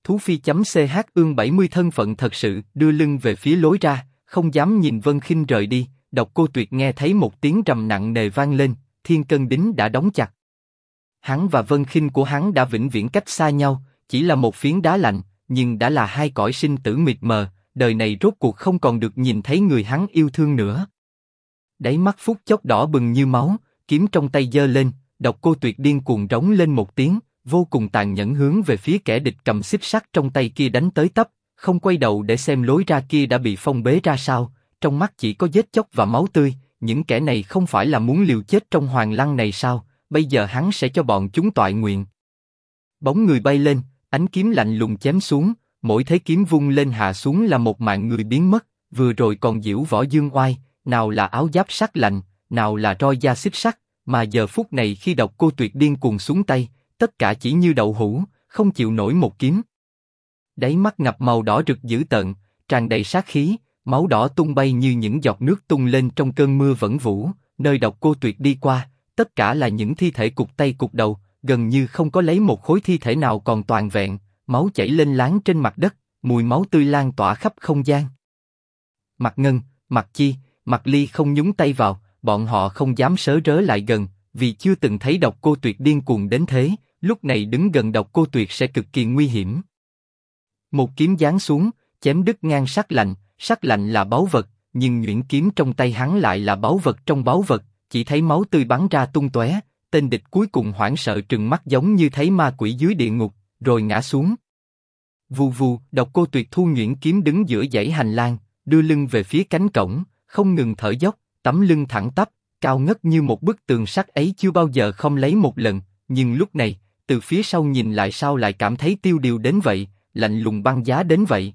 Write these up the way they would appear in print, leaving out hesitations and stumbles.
Thú Phi.ch ương 70 thân phận thật sự, đưa lưng về phía lối ra, không dám nhìn Vân Khinh rời đi. Độc Cô Tuyệt nghe thấy một tiếng rầm nặng nề vang lên, thiên cân đính đã đóng chặt. Hắn và Vân Khinh của hắn đã vĩnh viễn cách xa nhau, chỉ là một phiến đá lạnh, nhưng đã là hai cõi sinh tử mịt mờ, đời này rốt cuộc không còn được nhìn thấy người hắn yêu thương nữa. Đáy mắt phút chốc đỏ bừng như máu, kiếm trong tay giơ lên, Độc Cô Tuyệt điên cuồng rống lên một tiếng, vô cùng tàn nhẫn hướng về phía kẻ địch cầm xích sắt trong tay kia đánh tới tấp, không quay đầu để xem lối ra kia đã bị phong bế ra sao, trong mắt chỉ có giết chóc và máu tươi. Những kẻ này không phải là muốn liều chết trong hoàng lăng này sao? Bây giờ hắn sẽ cho bọn chúng toại nguyện. Bóng người bay lên, ánh kiếm lạnh lùng chém xuống, mỗi thế kiếm vung lên hạ xuống là một mạng người biến mất. Vừa rồi còn diễu võ dương oai, nào là áo giáp sắc lạnh, nào là roi da xích sắt, mà giờ phút này khi Độc Cô Tuyệt điên cuồng xuống tay, tất cả chỉ như đậu hũ, không chịu nổi một kiếm. Đáy mắt ngập màu đỏ rực dữ tợn, tràn đầy sát khí, máu đỏ tung bay như những giọt nước tung lên trong cơn mưa vẩn vũ. Nơi Độc Cô Tuyệt đi qua, tất cả là những thi thể cụt tay cụt đầu, gần như không có lấy một khối thi thể nào còn toàn vẹn, máu chảy lênh láng trên mặt đất, mùi máu tươi lan tỏa khắp không gian. Mạc Ngân, Mạc Chi, Mạc Ly không nhúng tay vào, bọn họ không dám sớ rớ lại gần, vì chưa từng thấy Độc Cô Tuyệt điên cuồng đến thế. Lúc này đứng gần Độc Cô Tuyệt sẽ cực kỳ nguy hiểm. Một kiếm giáng xuống, chém đứt ngang sắc lạnh là báu vật, nhưng nhuyễn kiếm trong tay hắn lại là báu vật trong báu vật, chỉ thấy máu tươi bắn ra tung tóe. Tên địch cuối cùng hoảng sợ trừng mắt giống như thấy ma quỷ dưới địa ngục, rồi ngã xuống. Vù vù, Độc Cô Tuyệt thu nhuyễn kiếm đứng giữa dãy hành lang, đưa lưng về phía cánh cổng, không ngừng thở dốc, tấm lưng thẳng tắp, cao ngất như một bức tường sắt ấy chưa bao giờ không lấy một lần. Nhưng lúc này, từ phía sau nhìn lại sao lại cảm thấy tiêu điều đến vậy, lạnh lùng băng giá đến vậy.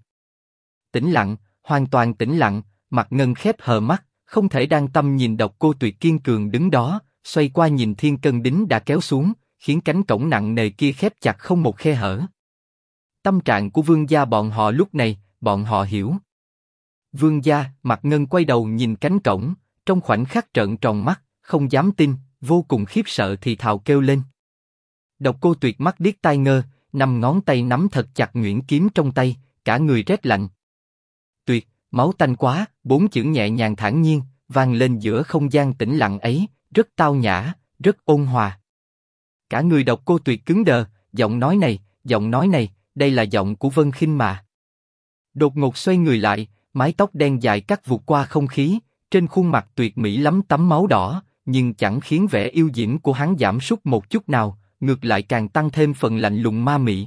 Tĩnh lặng, hoàn toàn tĩnh lặng. Mạc Ngân khép hờ mắt, không thể đang tâm nhìn Độc Cô Tuyệt kiên cường đứng đó, xoay qua nhìn thiên cân đính đã kéo xuống, khiến cánh cổng nặng nề kia khép chặt không một khe hở. Tâm trạng của Vương gia bọn họ lúc này, bọn họ hiểu. Vương gia, Mạc Ngân quay đầu nhìn cánh cổng, trong khoảnh khắc trợn tròn mắt, không dám tin, vô cùng khiếp sợ thì thào kêu lên. Độc Cô Tuyệt mắt điếc tai ngơ, 5 ngón tay nắm thật chặt nhuyễn kiếm trong tay, cả người rét lạnh. Tuyệt, máu tanh quá, 4 chữ nhẹ nhàng thản nhiên, vang lên giữa không gian tĩnh lặng ấy, rất tao nhã, rất ôn hòa. Cả người Độc Cô Tuyệt cứng đờ, giọng nói này, đây là giọng của Vân Khinh mà. Đột ngột xoay người lại, mái tóc đen dài cắt vụt qua không khí, trên khuôn mặt tuyệt mỹ lắm tấm máu đỏ, nhưng chẳng khiến vẻ yêu diễm của hắn giảm sút một chút nào, ngược lại càng tăng thêm phần lạnh lùng ma mị.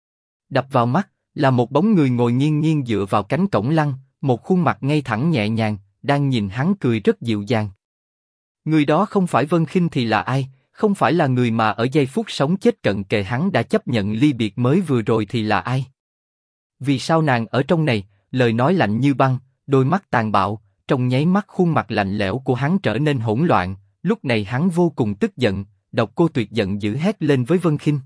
Đập vào mắt là một bóng người ngồi nghiêng nghiêng dựa vào cánh cổng lăng, một khuôn mặt ngay thẳng nhẹ nhàng, đang nhìn hắn cười rất dịu dàng. Người đó không phải Vân Khinh thì là ai? Không phải là người mà ở giây phút sống chết cận kề hắn đã chấp nhận ly biệt mới vừa rồi thì là ai? Vì sao nàng ở trong này? Lời nói lạnh như băng, đôi mắt tàn bạo, trong nháy mắt khuôn mặt lạnh lẽo của hắn trở nên hỗn loạn. Lúc này hắn vô cùng tức giận, Độc Cô Tuyệt giận dữ hét lên với Vân Khinh.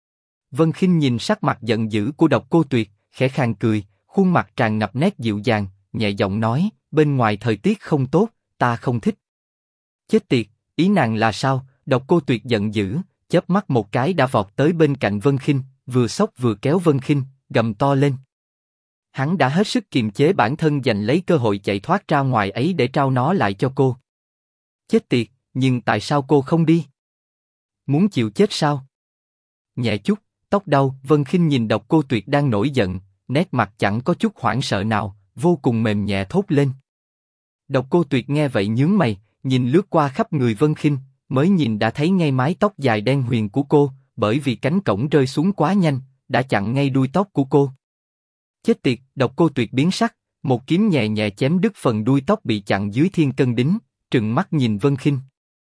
Vân Khinh nhìn sắc mặt giận dữ của Độc Cô Tuyệt, khẽ khàng cười, khuôn mặt tràn ngập nét dịu dàng, nhẹ giọng nói: bên ngoài thời tiết không tốt, ta không thích. Chết tiệt, ý nàng là sao? Độc Cô Tuyệt giận dữ, chớp mắt một cái đã vọt tới bên cạnh Vân Khinh, vừa xốc vừa kéo Vân Khinh, gầm to lên. Hắn đã hết sức kiềm chế bản thân giành lấy cơ hội chạy thoát ra ngoài ấy để trao nó lại cho cô. Chết tiệt, nhưng tại sao cô không đi? Muốn chịu chết sao? Nhẹ chút, tóc đau. Vân Khinh nhìn Độc Cô Tuyệt đang nổi giận, nét mặt chẳng có chút hoảng sợ nào, vô cùng mềm nhẹ thốt lên. Độc Cô Tuyệt nghe vậy nhướng mày, nhìn lướt qua khắp người Vân Khinh, mới nhìn đã thấy ngay mái tóc dài đen huyền của cô, bởi vì cánh cổng rơi xuống quá nhanh, đã chặn ngay đuôi tóc của cô. Chết tiệt, Độc Cô Tuyệt biến sắc, một kiếm nhẹ nhẹ chém đứt phần đuôi tóc bị chặn dưới thiên cân đính, trừng mắt nhìn Vân Khinh.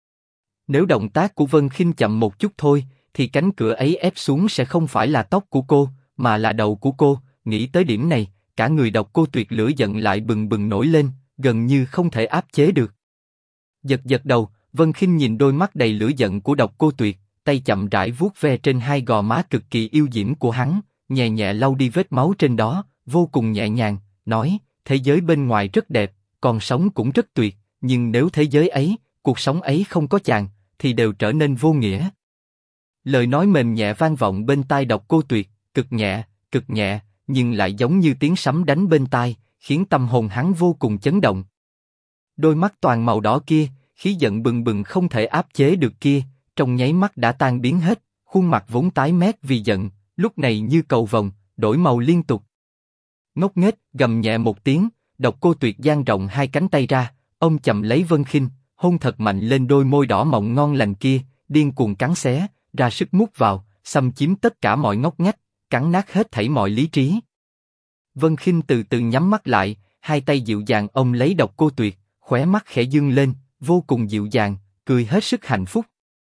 Nếu động tác của Vân Khinh chậm một chút thôi, thì cánh cửa ấy ép xuống sẽ không phải là tóc của cô, mà là đầu của cô. Nghĩ tới điểm này, cả người Độc Cô Tuyệt lửa giận lại bừng bừng nổi lên, gần như không thể áp chế được. Giật giật đầu, Vân Khinh nhìn đôi mắt đầy lửa giận của Độc Cô Tuyệt, tay chậm rãi vuốt ve trên hai gò má cực kỳ yêu diễm của hắn, nhẹ nhẹ lau đi vết máu trên đó, vô cùng nhẹ nhàng, nói: thế giới bên ngoài rất đẹp, còn sống cũng rất tuyệt, nhưng nếu thế giới ấy, cuộc sống ấy không có chàng, thì đều trở nên vô nghĩa. Lời nói mềm nhẹ vang vọng bên tai Độc Cô Tuyệt, cực nhẹ, cực nhẹ, nhưng lại giống như tiếng sấm đánh bên tai, khiến tâm hồn hắn vô cùng chấn động. Đôi mắt toàn màu đỏ kia, khí giận bừng bừng không thể áp chế được kia, trong nháy mắt đã tan biến hết, khuôn mặt vốn tái mét vì giận, lúc này như cầu vồng, đổi màu liên tục. Ngốc nghếch, gầm nhẹ một tiếng, Độc Cô Tuyệt dang rộng hai cánh tay ra, ôm chầm lấy Vân Khinh, hôn thật mạnh lên đôi môi đỏ mọng ngon lành kia, điên cuồng cắn xé, ra sức mút vào, xâm chiếm tất cả mọi ngóc ngách, cắn nát hết thảy mọi lý trí. Vân Khinh từ từ nhắm mắt lại, hai tay dịu dàng ôm lấy Độc Cô Tuyệt, khóe mắt khẽ dương lên, vô cùng dịu dàng, cười hết sức hạnh phúc.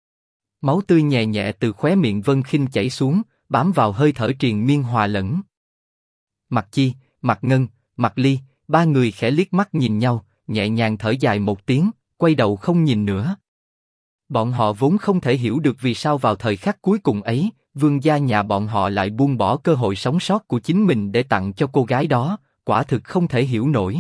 Máu tươi nhẹ nhẹ từ khóe miệng Vân Khinh chảy xuống, bám vào hơi thở triền miên hòa lẫn. Mặc Chi, Mặc Ngân, Mặc Ly, ba người khẽ liếc mắt nhìn nhau, nhẹ nhàng thở dài một tiếng, quay đầu không nhìn nữa. Bọn họ vốn không thể hiểu được vì sao vào thời khắc cuối cùng ấy, Vương gia nhà bọn họ lại buông bỏ cơ hội sống sót của chính mình để tặng cho cô gái đó, quả thực không thể hiểu nổi.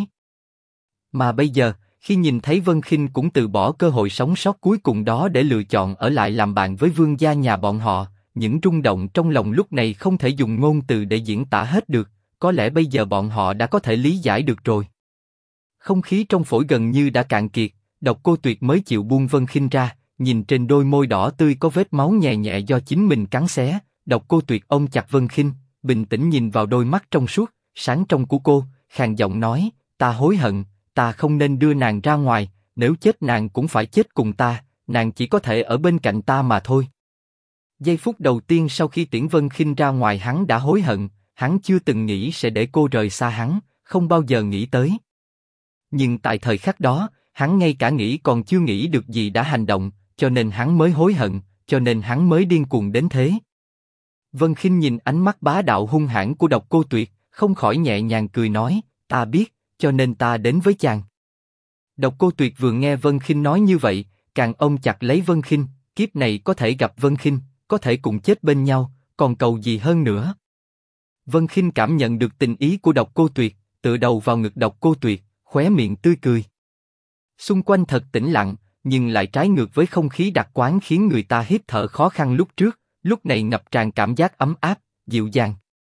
Mà bây giờ, khi nhìn thấy Vân Khinh cũng từ bỏ cơ hội sống sót cuối cùng đó để lựa chọn ở lại làm bạn với Vương gia nhà bọn họ, những rung động trong lòng lúc này không thể dùng ngôn từ để diễn tả hết được, có lẽ bây giờ bọn họ đã có thể lý giải được rồi. Không khí trong phổi gần như đã cạn kiệt, Độc Cô Tuyệt mới chịu buông Vân Khinh ra, nhìn trên đôi môi đỏ tươi có vết máu nhẹ nhẹ do chính mình cắn xé, Độc Cô Tuyệt ôm chặt Vân Khinh, bình tĩnh nhìn vào đôi mắt trong suốt, sáng trong của cô, khàn giọng nói, ta hối hận, ta không nên đưa nàng ra ngoài, nếu chết nàng cũng phải chết cùng ta, nàng chỉ có thể ở bên cạnh ta mà thôi. Giây phút đầu tiên sau khi tiễn Vân Khinh ra ngoài hắn đã hối hận, hắn chưa từng nghĩ sẽ để cô rời xa hắn, không bao giờ nghĩ tới. Nhưng tại thời khắc đó, hắn ngay cả nghĩ còn chưa nghĩ được gì đã hành động, cho nên hắn mới hối hận, cho nên hắn mới điên cuồng đến thế. Vân Khinh nhìn ánh mắt bá đạo hung hãn của Độc Cô Tuyệt, không khỏi nhẹ nhàng cười nói, ta biết, cho nên ta đến với chàng. Độc Cô Tuyệt vừa nghe Vân Khinh nói như vậy, càng ôm chặt lấy Vân Khinh, kiếp này có thể gặp Vân Khinh, có thể cùng chết bên nhau, còn cầu gì hơn nữa. Vân Khinh cảm nhận được tình ý của Độc Cô Tuyệt, tựa đầu vào ngực Độc Cô Tuyệt, khóe miệng tươi cười. Xung quanh thật tĩnh lặng, nhưng lại trái ngược với không khí đặc quán khiến người ta hít thở khó khăn lúc trước, lúc này ngập tràn cảm giác ấm áp, dịu dàng.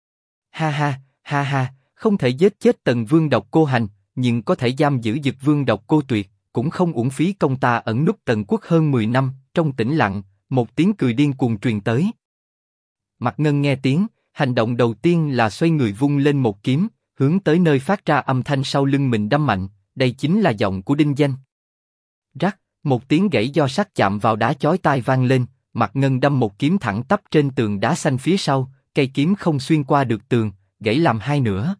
Ha ha, không thể giết chết Tần Vương Độc Cô Hành, nhưng có thể giam giữ Dực Vương Độc Cô Tuyệt, cũng không uổng phí công ta ẩn núp Tần Quốc hơn 10 năm. Trong tĩnh lặng, một tiếng cười điên cuồng truyền tới. Mặc Ngân nghe tiếng, hành động đầu tiên là xoay người vung lên một kiếm, hướng tới nơi phát ra âm thanh sau lưng mình đâm mạnh. Đây chính là giọng của Đinh Danh. Rắc, một tiếng gãy do sắt chạm vào đá chói tai vang lên. Mặc Ngân đâm một kiếm thẳng tắp trên tường đá xanh phía sau, cây kiếm không xuyên qua được tường, gãy làm hai nửa.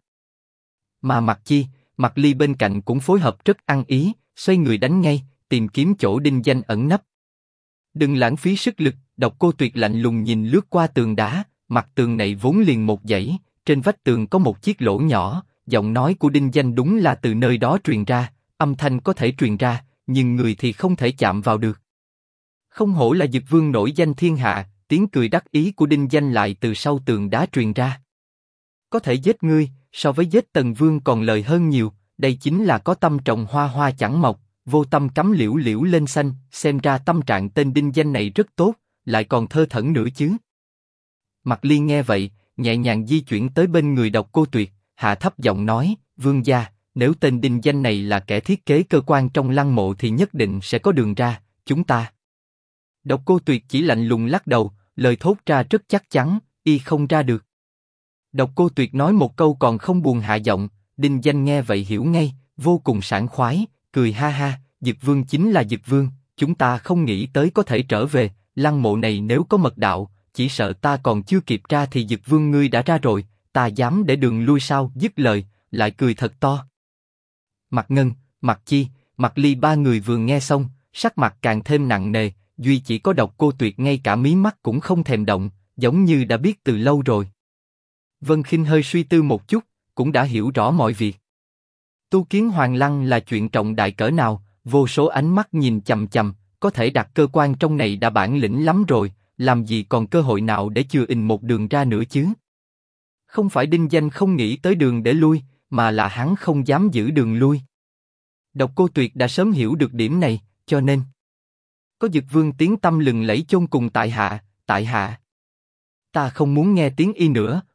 Mà Mặc Chi, Mặc Ly bên cạnh cũng phối hợp rất ăn ý, xoay người đánh ngay, tìm kiếm chỗ Đinh Danh ẩn nấp. Đừng lãng phí sức lực, Độc Cô Tuyệt lạnh lùng nhìn lướt qua tường đá, mặt tường này vốn liền một dãy, trên vách tường có một chiếc lỗ nhỏ, giọng nói của Đinh Danh đúng là từ nơi đó truyền ra, âm thanh có thể truyền ra, nhưng người thì không thể chạm vào được. Không hổ là Dực Vương nổi danh thiên hạ, tiếng cười đắc ý của Đinh Danh lại từ sau tường đá truyền ra. Có thể giết ngươi, so với giết Tần Vương còn lời hơn nhiều, đây chính là có tâm trồng hoa hoa chẳng mọc, vô tâm cắm liễu liễu lên xanh, xem ra tâm trạng tên Đinh Danh này rất tốt, lại còn thơ thẩn nữa chứ. Mặc Liên nghe vậy, nhẹ nhàng di chuyển tới bên người Độc Cô Tuyệt, hạ thấp giọng nói, Vương gia, nếu tên Đinh Danh này là kẻ thiết kế cơ quan trong lăng mộ thì nhất định sẽ có đường ra, chúng ta. Độc Cô Tuyệt chỉ lạnh lùng lắc đầu, lời thốt ra rất chắc chắn, y không ra được. Độc Cô Tuyệt nói một câu còn không buồn hạ giọng, Đinh Danh nghe vậy hiểu ngay, vô cùng sảng khoái, cười ha ha, Dực Vương chính là Dực Vương, chúng ta không nghĩ tới có thể trở về, lăng mộ này nếu có mật đạo, chỉ sợ ta còn chưa kịp ra thì Dực Vương ngươi đã ra rồi, ta dám để đường lui sao? Dứt lời, lại cười thật to. Mặc Ngân, Mặc Chi, Mặc Ly ba người vừa nghe xong, sắc mặt càng thêm nặng nề, duy chỉ có Độc Cô Tuyệt ngay cả mí mắt cũng không thèm động, giống như đã biết từ lâu rồi. Vân Khinh hơi suy tư một chút, cũng đã hiểu rõ mọi việc. Tu kiến Hoàng Lăng là chuyện trọng đại cỡ nào, vô số ánh mắt nhìn chằm chằm, có thể đặt cơ quan trong này đã bản lĩnh lắm rồi, làm gì còn cơ hội nào để chừa ình một đường ra nữa chứ? Không phải Đinh Danh không nghĩ tới đường để lui, mà là hắn không dám giữ đường lui. Độc Cô Tuyệt đã sớm hiểu được điểm này, cho nên có Dực Vương tiếng tăm lừng lẫy chôn cùng tại hạ, ta không muốn nghe tiếng y nữa.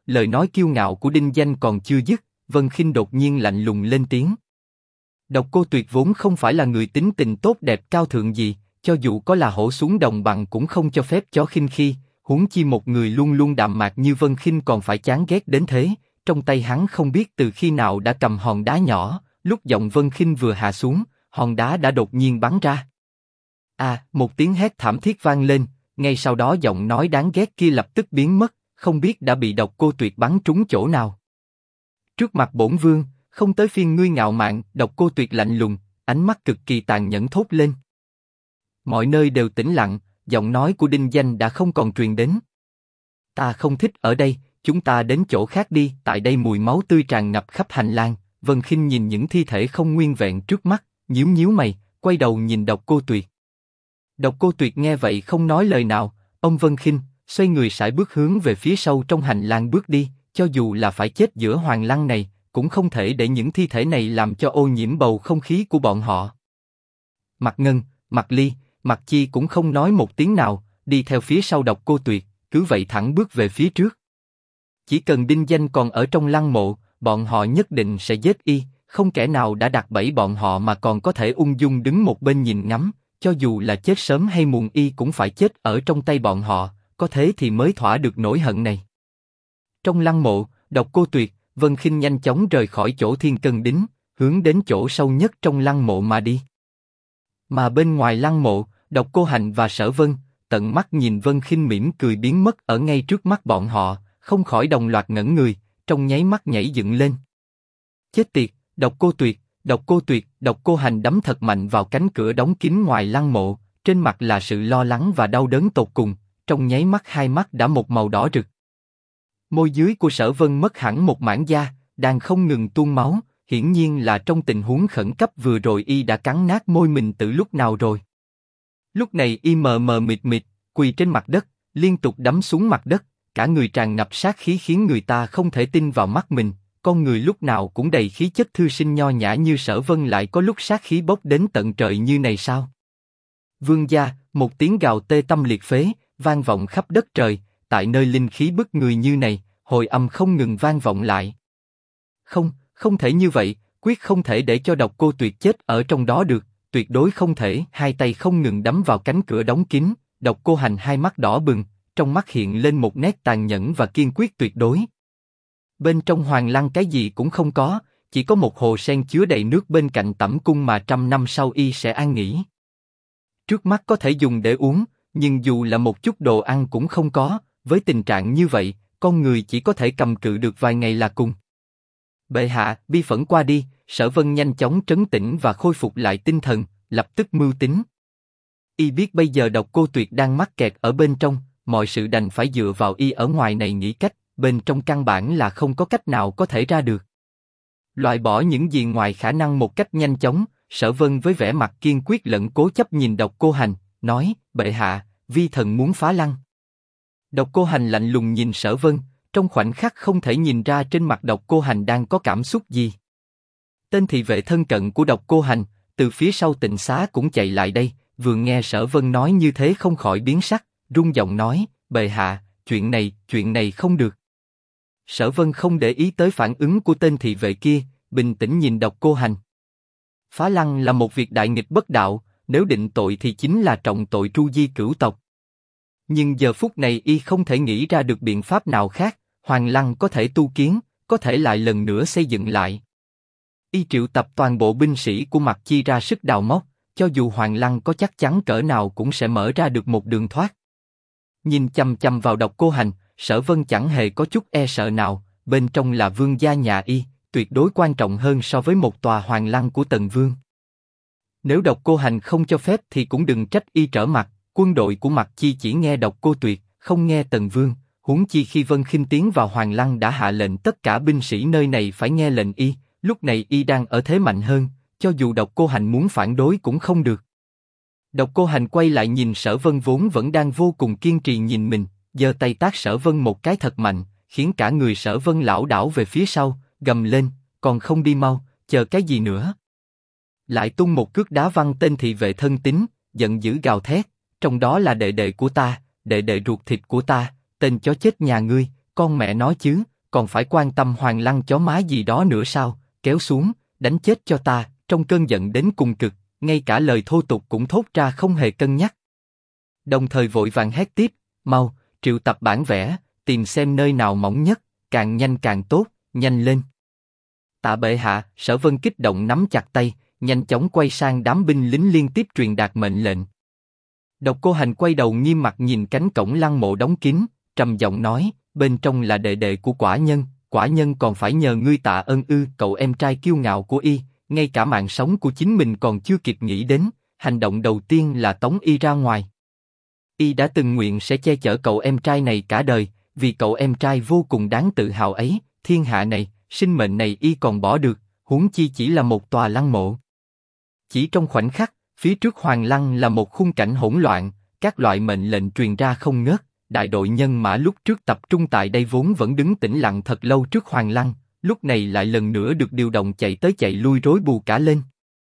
lời nói kiêu ngạo của Đinh Danh còn chưa dứt, Vân Khinh đột nhiên lạnh lùng lên tiếng. Độc Cô Tuyệt vốn không phải là người tính tình tốt đẹp cao thượng gì, cho dù có là hổ xuống đồng bằng cũng không cho phép chó khinh khi, huống chi một người luôn luôn đạm mạc như Vân Khinh còn phải chán ghét đến thế. Trong tay hắn không biết từ khi nào đã cầm hòn đá nhỏ, lúc giọng Vân Khinh vừa hạ xuống, hòn đá đã đột nhiên bắn ra. Một tiếng hét thảm thiết vang lên, ngay sau đó giọng nói đáng ghét kia lập tức biến mất, không biết đã bị Độc Cô Tuyệt bắn trúng chỗ nào. Trước mặt bổn vương, không tới phiên ngươi ngạo mạn, Độc Cô Tuyệt lạnh lùng, ánh mắt cực kỳ tàn nhẫn thốt lên. Mọi nơi đều tĩnh lặng, giọng nói của Đinh Danh đã không còn truyền đến. Ta không thích ở đây, chúng ta đến chỗ khác đi. Tại đây mùi máu tươi tràn ngập khắp hành lang. Vân Khinh nhìn những thi thể không nguyên vẹn trước mắt, nhíu nhíu mày, quay đầu nhìn Độc Cô Tuyệt. Độc Cô Tuyệt nghe vậy không nói lời nào. Ông Vân Khinh xoay người sải bước hướng về phía sau trong hành lang bước đi. Cho dù là phải chết giữa hoàng lăng này, cũng không thể để những thi thể này làm cho ô nhiễm bầu không khí của bọn họ. Mạc Ngân, Mạc Ly, Mạc Chi cũng không nói một tiếng nào, đi theo phía sau Độc Cô Tuyệt, cứ vậy thẳng bước về phía trước. Chỉ cần Đinh Danh còn ở trong lăng mộ, bọn họ nhất định sẽ giết y, không kẻ nào đã đặt bẫy bọn họ mà còn có thể ung dung đứng một bên nhìn ngắm, cho dù là chết sớm hay muộn y cũng phải chết ở trong tay bọn họ, có thế thì mới thỏa được nỗi hận này. Trong lăng mộ, Độc Cô Tuyệt, Vân Khinh nhanh chóng rời khỏi chỗ Thiên Cân Đính, hướng đến chỗ sâu nhất trong lăng mộ mà đi. Mà bên ngoài lăng mộ, Độc Cô Hành và Sở Vân tận mắt nhìn Vân Khinh mỉm cười biến mất ở ngay trước mắt bọn họ, không khỏi đồng loạt ngẩn người, trong nháy mắt nhảy dựng lên. Chết tiệt, Độc Cô Tuyệt, Độc Cô Tuyệt, Độc Cô Hành đấm thật mạnh vào cánh cửa đóng kín ngoài lăng mộ, trên mặt là sự lo lắng và đau đớn tột cùng, trong nháy mắt hai mắt đã một màu đỏ rực. Môi dưới của Sở Vân mất hẳn một mảng da, đang không ngừng tuôn máu, hiển nhiên là trong tình huống khẩn cấp vừa rồi y đã cắn nát môi mình từ lúc nào rồi. Lúc này y mờ mờ mịt mịt, quỳ trên mặt đất, liên tục đấm xuống mặt đất, cả người tràn ngập sát khí khiến người ta không thể tin vào mắt mình. Con người lúc nào cũng đầy khí chất thư sinh nho nhã như Sở Vân lại có lúc sát khí bốc đến tận trời như này sao? Vương gia, một tiếng gào tê tâm liệt phế, vang vọng khắp đất trời. Tại nơi linh khí bức người như này, hồi âm không ngừng vang vọng lại. Không, không thể như vậy, quyết không thể để cho Độc Cô Tuyệt chết ở trong đó được, tuyệt đối không thể. Hai tay không ngừng đấm vào cánh cửa đóng kín, Độc Cô Hành hai mắt đỏ bừng, trong mắt hiện lên một nét tàn nhẫn và kiên quyết tuyệt đối. Bên trong hoàng lăng cái gì cũng không có, chỉ có một hồ sen chứa đầy nước bên cạnh tẩm cung mà 100 năm sau y sẽ an nghỉ. Trước mắt có thể dùng để uống, nhưng dù là một chút đồ ăn cũng không có. Với tình trạng như vậy, con người chỉ có thể cầm cự được vài ngày là cùng. Bệ hạ, bi phẫn qua đi. Sở Vân nhanh chóng trấn tĩnh và khôi phục lại tinh thần, lập tức mưu tính. Y biết bây giờ Độc Cô Tuyệt đang mắc kẹt ở bên trong, mọi sự đành phải dựa vào y ở ngoài này nghĩ cách, bên trong căn bản là không có cách nào có thể ra được. Loại bỏ những gì ngoài khả năng một cách nhanh chóng, Sở Vân với vẻ mặt kiên quyết lẫn cố chấp nhìn Độc Cô Hành, nói: Bệ hạ, vi thần muốn phá lăng. Độc Cô Hành lạnh lùng nhìn Sở Vân, trong khoảnh khắc không thể nhìn ra trên mặt Độc Cô Hành đang có cảm xúc gì. Tên thị vệ thân cận của Độc Cô Hành, từ phía sau Tịnh Xá cũng chạy lại đây, vừa nghe Sở Vân nói như thế không khỏi biến sắc, run giọng nói: Bệ hạ, chuyện này không được. Sở Vân không để ý tới phản ứng của tên thị vệ kia, bình tĩnh nhìn Độc Cô Hành. Phá lăng là một việc đại nghịch bất đạo, nếu định tội thì chính là trọng tội tru di cửu tộc. Nhưng giờ phút này y không thể nghĩ ra được biện pháp nào khác, Hoàng Lăng có thể tu kiến, có thể lại lần nữa xây dựng lại. Y triệu tập toàn bộ binh sĩ của Mạc Chi ra sức đào móc, cho dù Hoàng Lăng có chắc chắn cỡ nào cũng sẽ mở ra được một đường thoát. Nhìn chăm chăm vào Độc Cô Hành, Sở Vân chẳng hề có chút e sợ nào, bên trong là vương gia nhà y, tuyệt đối quan trọng hơn so với một tòa Hoàng Lăng của Tần Vương. Nếu Độc Cô Hành không cho phép thì cũng đừng trách y trở mặt. Quân đội của Mạc Chi chỉ nghe Độc Cô Tuyệt, không nghe Tần Vương, huống chi khi Vân Khinh tiến vào Hoàng Lăng đã hạ lệnh tất cả binh sĩ nơi này phải nghe lệnh y, lúc này y đang ở thế mạnh hơn, cho dù Độc Cô Hành muốn phản đối cũng không được. Độc Cô Hành quay lại nhìn Sở Vân vốn vẫn đang vô cùng kiên trì nhìn mình, giơ tay tát Sở Vân một cái thật mạnh, khiến cả người Sở Vân lảo đảo về phía sau, gầm lên: còn không đi mau, chờ cái gì nữa? Lại tung một cước đá văng tên thị vệ thân tín, giận dữ gào thét: trong đó là đệ đệ của ta, đệ đệ ruột thịt của ta, tên chó chết nhà ngươi, con mẹ nói chứ, còn phải quan tâm Hoàng Lăng chó má gì đó nữa sao, kéo xuống, đánh chết cho ta, trong cơn giận đến cùng cực, ngay cả lời thô tục cũng thốt ra không hề cân nhắc. Đồng thời vội vàng hét tiếp, mau, triệu tập bản vẽ, tìm xem nơi nào mỏng nhất, càng nhanh càng tốt, nhanh lên. Tạ bệ hạ, Sở Vân kích động nắm chặt tay, nhanh chóng quay sang đám binh lính liên tiếp truyền đạt mệnh lệnh. Độc Cô Hành quay đầu nghiêm mặt nhìn cánh cổng lăng mộ đóng kín, trầm giọng nói, bên trong là đệ đệ của quả nhân còn phải nhờ ngươi tạ ơn ư? Cậu em trai kiêu ngạo của y, ngay cả mạng sống của chính mình còn chưa kịp nghĩ đến, hành động đầu tiên là tống y ra ngoài. Y đã từng nguyện sẽ che chở cậu em trai này cả đời, vì cậu em trai vô cùng đáng tự hào ấy, thiên hạ này, sinh mệnh này y còn bỏ được, huống chi chỉ là một tòa lăng mộ. Chỉ trong khoảnh khắc, phía trước Hoàng Lăng là một khung cảnh hỗn loạn, các loại mệnh lệnh truyền ra không ngớt. Đại đội nhân mã lúc trước tập trung tại đây vốn vẫn đứng tĩnh lặng thật lâu trước Hoàng Lăng, lúc này lại lần nữa được điều động chạy tới chạy lui rối bù cả lên.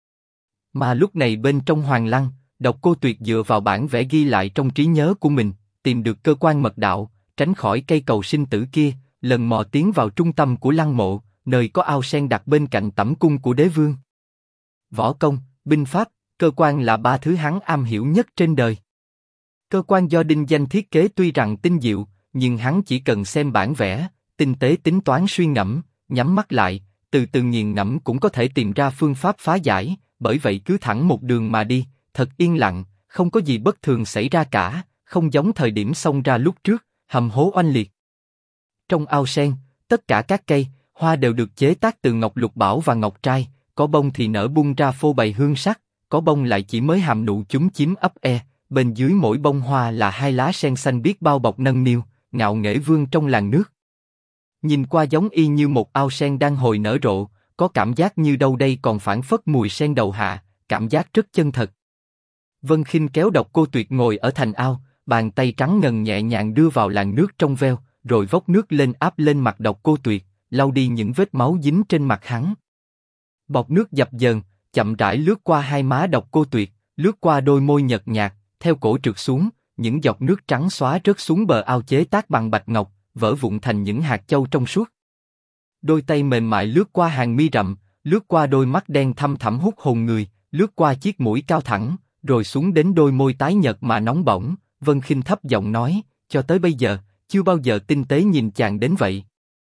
Mà lúc này bên trong Hoàng Lăng, Độc Cô Tuyệt dựa vào bản vẽ ghi lại trong trí nhớ của mình, tìm được cơ quan mật đạo, tránh khỏi cây cầu sinh tử kia, lần mò tiến vào trung tâm của lăng mộ, nơi có ao sen đặt bên cạnh tẩm cung của đế vương. Võ công, binh pháp, cơ quan là ba thứ hắn am hiểu nhất trên đời. Cơ quan do Đinh Danh thiết kế tuy rằng tinh diệu, nhưng hắn chỉ cần xem bản vẽ, tinh tế tính toán suy ngẫm, nhắm mắt lại, từ từ nghiền ngẫm cũng có thể tìm ra phương pháp phá giải. Bởi vậy cứ thẳng một đường mà đi, thật yên lặng, không có gì bất thường xảy ra cả, không giống thời điểm xông ra lúc trước, hầm hố oanh liệt. Trong ao sen, tất cả các cây, hoa đều được chế tác từ ngọc lục bảo và ngọc trai, có bông thì nở bung ra phô bày hương sắc, có bông lại chỉ mới hàm nụ chúng chím ấp e. Bên dưới mỗi bông hoa là hai lá sen xanh biếc bao bọc nâng niu, ngạo nghễ vương trong làn nước. Nhìn qua giống y như một ao sen đang hồi nở rộ, có cảm giác như đâu đây còn phảng phất mùi sen đầu hạ, cảm giác rất chân thật. Vân Khinh kéo Độc Cô Tuyệt ngồi ở thành ao, bàn tay trắng ngần nhẹ nhàng đưa vào làn nước trong veo, rồi vốc nước lên áp lên mặt Độc Cô Tuyệt, lau đi những vết máu dính trên mặt hắn. Bọt nước dập dờn, chậm rãi lướt qua hai má Độc Cô Tuyệt, lướt qua đôi môi nhợt nhạt, theo cổ trượt xuống, những giọt nước trắng xóa rớt xuống bờ ao chế tác bằng bạch ngọc, vỡ vụn thành những hạt châu trong suốt. Đôi tay mềm mại lướt qua hàng mi rậm, lướt qua đôi mắt đen thâm thẳm hút hồn người, lướt qua chiếc mũi cao thẳng, rồi xuống đến đôi môi tái nhợt mà nóng bỏng. Vân Khinh thấp giọng nói, cho tới bây giờ, chưa bao giờ tinh tế nhìn chàng đến vậy.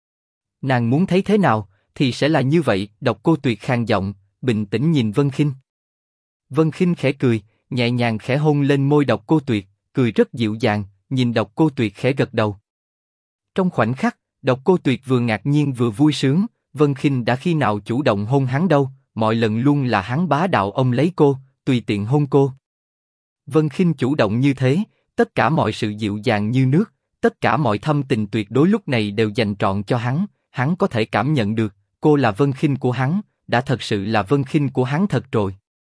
Nàng muốn thấy thế nào, thì sẽ là như vậy. Độc Cô Tuyệt khàn giọng, bình tĩnh nhìn Vân Khinh. Vân Khinh khẽ cười, nhẹ nhàng khẽ hôn lên môi Độc Cô Tuyệt, cười rất dịu dàng, nhìn Độc Cô Tuyệt khẽ gật đầu. Trong khoảnh khắc, Độc Cô Tuyệt vừa ngạc nhiên vừa vui sướng, Vân Khinh đã khi nào chủ động hôn hắn đâu, mọi lần luôn là hắn bá đạo ôm lấy cô, tùy tiện hôn cô. Vân Khinh chủ động như thế, tất cả mọi sự dịu dàng như nước, tất cả mọi thâm tình tuyệt đối lúc này đều dành trọn cho hắn có thể cảm nhận được, cô là Vân Khinh của hắn, đã thật sự là Vân Khinh của hắn thật rồi.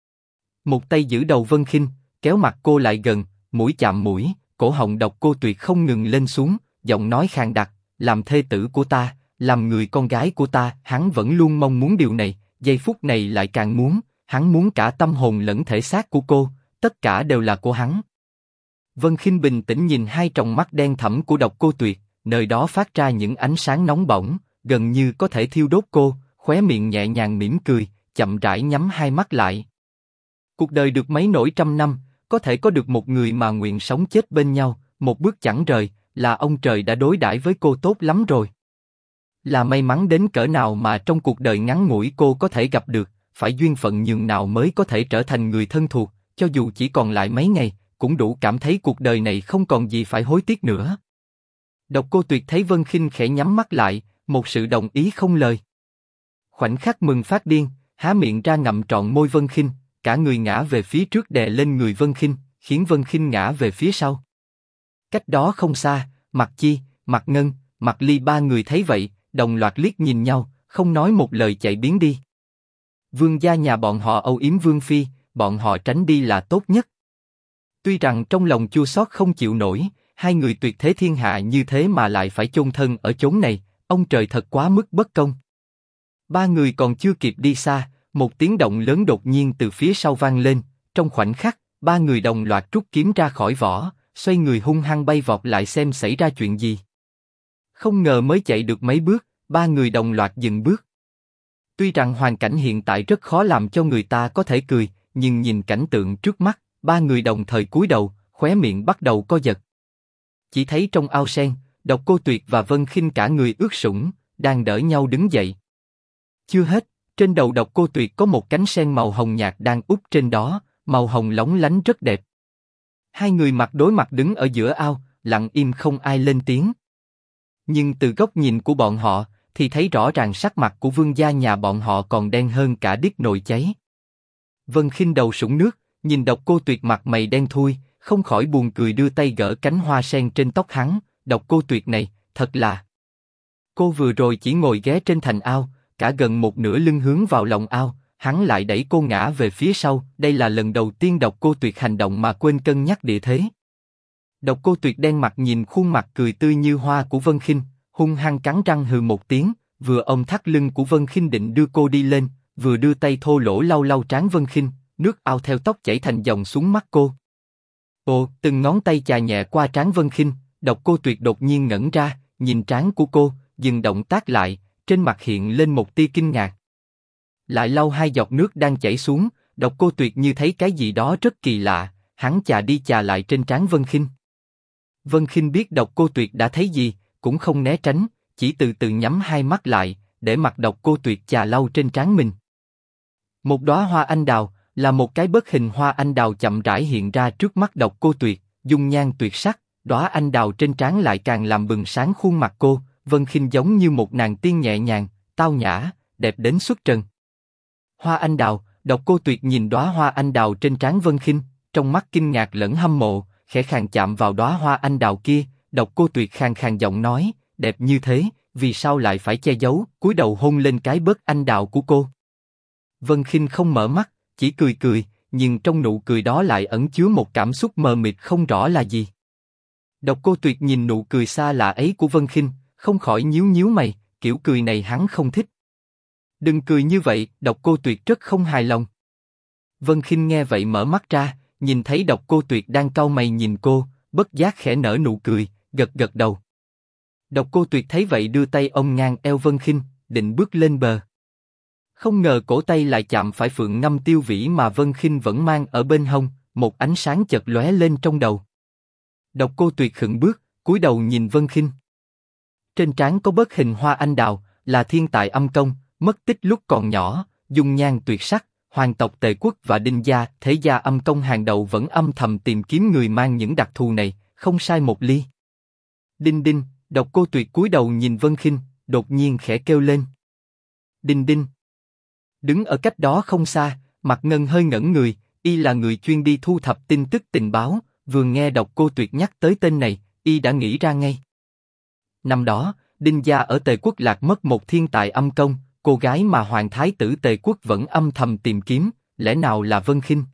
Một tay giữ đầu Vân Khinh, kéo mặt cô lại gần, mũi chạm mũi, cổ họng Độc Cô Tuyệt không ngừng lên xuống, giọng nói khàn đặc, làm thê tử của ta, làm người con gái của ta, hắn vẫn luôn mong muốn điều này, giây phút này lại càng muốn, hắn muốn cả tâm hồn lẫn thể xác của cô, tất cả đều là của hắn. Vân Khinh bình tĩnh nhìn hai tròng mắt đen thẫm của Độc Cô Tuyệt, nơi đó phát ra những ánh sáng nóng bỏng, gần như có thể thiêu đốt cô, khóe miệng nhẹ nhàng mỉm cười, chậm rãi nhắm hai mắt lại. Cuộc đời được mấy nỗi trăm năm, có thể có được một người mà nguyện sống chết bên nhau, một bước chẳng rời, là ông trời đã đối đãi với cô tốt lắm rồi. Là may mắn đến cỡ nào mà trong cuộc đời ngắn ngủi cô có thể gặp được, phải duyên phận nhường nào mới có thể trở thành người thân thuộc, cho dù chỉ còn lại mấy ngày, cũng đủ cảm thấy cuộc đời này không còn gì phải hối tiếc nữa. Độc Cô Tuyệt thấy Vân Khinh khẽ nhắm mắt lại, một sự đồng ý không lời. Khoảnh khắc mừng phát điên, há miệng ra ngậm trọn môi Vân Khinh, cả người ngã về phía trước đè lên người Vân Khinh, khiến Vân Khinh ngã về phía sau. Cách đó không xa, Mạc Chi, Mạc Ngân, Mạc Ly ba người thấy vậy, đồng loạt liếc nhìn nhau, không nói một lời chạy biến đi. Vương gia nhà bọn họ âu yếm Vương phi, bọn họ tránh đi là tốt nhất. Tuy rằng trong lòng chua xót không chịu nổi, hai người tuyệt thế thiên hạ như thế mà lại phải chôn thân ở chốn này, ông trời thật quá mức bất công. Ba người còn chưa kịp đi xa, một tiếng động lớn đột nhiên từ phía sau vang lên, trong khoảnh khắc, ba người đồng loạt rút kiếm ra khỏi vỏ, xoay người hung hăng bay vọt lại xem xảy ra chuyện gì. Không ngờ mới chạy được mấy bước, ba người đồng loạt dừng bước. Tuy rằng hoàn cảnh hiện tại rất khó làm cho người ta có thể cười, nhưng nhìn cảnh tượng trước mắt, ba người đồng thời cúi đầu, khóe miệng bắt đầu co giật. Chỉ thấy trong ao sen, Độc Cô Tuyệt và Vân Khinh cả người ướt sũng, đang đỡ nhau đứng dậy. Chưa hết, trên đầu Độc Cô Tuyệt có một cánh sen màu hồng nhạt đang úp trên đó, màu hồng lóng lánh rất đẹp. Hai người mặt đối mặt đứng ở giữa ao, lặng im không ai lên tiếng. Nhưng từ góc nhìn của bọn họ, thì thấy rõ ràng sắc mặt của vương gia nhà bọn họ còn đen hơn cả đít nồi cháy. Vân Khinh đầu sũng nước, nhìn Độc Cô Tuyệt mặt mày đen thui, không khỏi buồn cười đưa tay gỡ cánh hoa sen trên tóc hắn. Độc Cô Tuyệt này, thật là... Cô vừa rồi chỉ ngồi ghé trên thành ao, cả gần một nửa lưng hướng vào lòng ao, hắn lại đẩy cô ngã về phía sau. Đây là lần đầu tiên Độc Cô Tuyệt hành động mà quên cân nhắc địa thế. Độc Cô Tuyệt đen mặt nhìn khuôn mặt cười tươi như hoa của Vân Khinh, hung hăng cắn răng hừ một tiếng, vừa ôm thắt lưng của Vân Khinh định đưa cô đi lên, vừa đưa tay thô lỗ lau lau trán Vân Khinh, nước ao theo tóc chảy thành dòng xuống mắt cô. Ồ, từng ngón tay chà nhẹ qua trán Vân Khinh, Độc Cô Tuyệt đột nhiên ngẩn ra, nhìn trán của cô, dừng động tác lại, trên mặt hiện lên một tia kinh ngạc. Lại lau hai giọt nước đang chảy xuống, Độc Cô Tuyệt như thấy cái gì đó rất kỳ lạ, hắn chà đi chà lại trên trán Vân Khinh. Vân Khinh biết Độc Cô Tuyệt đã thấy gì, cũng không né tránh, chỉ từ từ nhắm hai mắt lại, để mặc Độc Cô Tuyệt chà lau trên trán mình. Một đóa hoa anh đào, là một cái bớt hình hoa anh đào chậm rãi hiện ra trước mắt Độc Cô Tuyệt, dung nhan tuyệt sắc, đóa anh đào trên trán lại càng làm bừng sáng khuôn mặt cô. Vân Khinh giống như một nàng tiên nhẹ nhàng, tao nhã, đẹp đến xuất trần. Hoa anh đào, Độc Cô Tuyệt nhìn đóa hoa anh đào trên trán Vân Khinh, trong mắt kinh ngạc lẫn hâm mộ, khẽ khàng chạm vào đóa hoa anh đào kia. Độc Cô Tuyệt khàn khàn giọng nói, đẹp như thế, vì sao lại phải che giấu? Cúi đầu hôn lên cái bớt anh đào của cô. Vân Khinh không mở mắt, chỉ cười cười, nhưng trong nụ cười đó lại ẩn chứa một cảm xúc mờ mịt không rõ là gì. Độc Cô Tuyệt nhìn nụ cười xa lạ ấy của Vân Khinh, không khỏi nhíu nhíu mày, kiểu cười này hắn không thích. Đừng cười như vậy, Độc Cô Tuyệt rất không hài lòng. Vân Khinh nghe vậy mở mắt ra, nhìn thấy Độc Cô Tuyệt đang cau mày nhìn cô, bất giác khẽ nở nụ cười, gật gật đầu. Độc Cô Tuyệt thấy vậy đưa tay ôm ngang eo Vân Khinh, định bước lên bờ. Không ngờ cổ tay lại chạm phải phượng ngâm tiêu vĩ mà Vân Khinh vẫn mang ở bên hông, một ánh sáng chợt lóe lên trong đầu. Độc Cô Tuyệt khựng bước, cúi đầu nhìn Vân Khinh. Trên trán có bớt hình hoa anh đào, là thiên tài âm công, mất tích lúc còn nhỏ, dung nhan tuyệt sắc, hoàng tộc Tề Quốc và Đinh gia, thế gia âm công hàng đầu vẫn âm thầm tìm kiếm người mang những đặc thù này, không sai một ly. Đinh đinh, Độc Cô Tuyệt cúi đầu nhìn Vân Khinh, đột nhiên khẽ kêu lên. Đinh đinh. Đứng ở cách đó không xa, Mạc Ngân hơi ngẩn người, y là người chuyên đi thu thập tin tức tình báo, vừa nghe Độc Cô Tuyệt nhắc tới tên này, y đã nghĩ ra ngay. Năm đó, Đinh gia ở Tề Quốc lạc mất một thiên tài âm công, cô gái mà Hoàng Thái tử Tề Quốc vẫn âm thầm tìm kiếm, lẽ nào là Vân Khinh?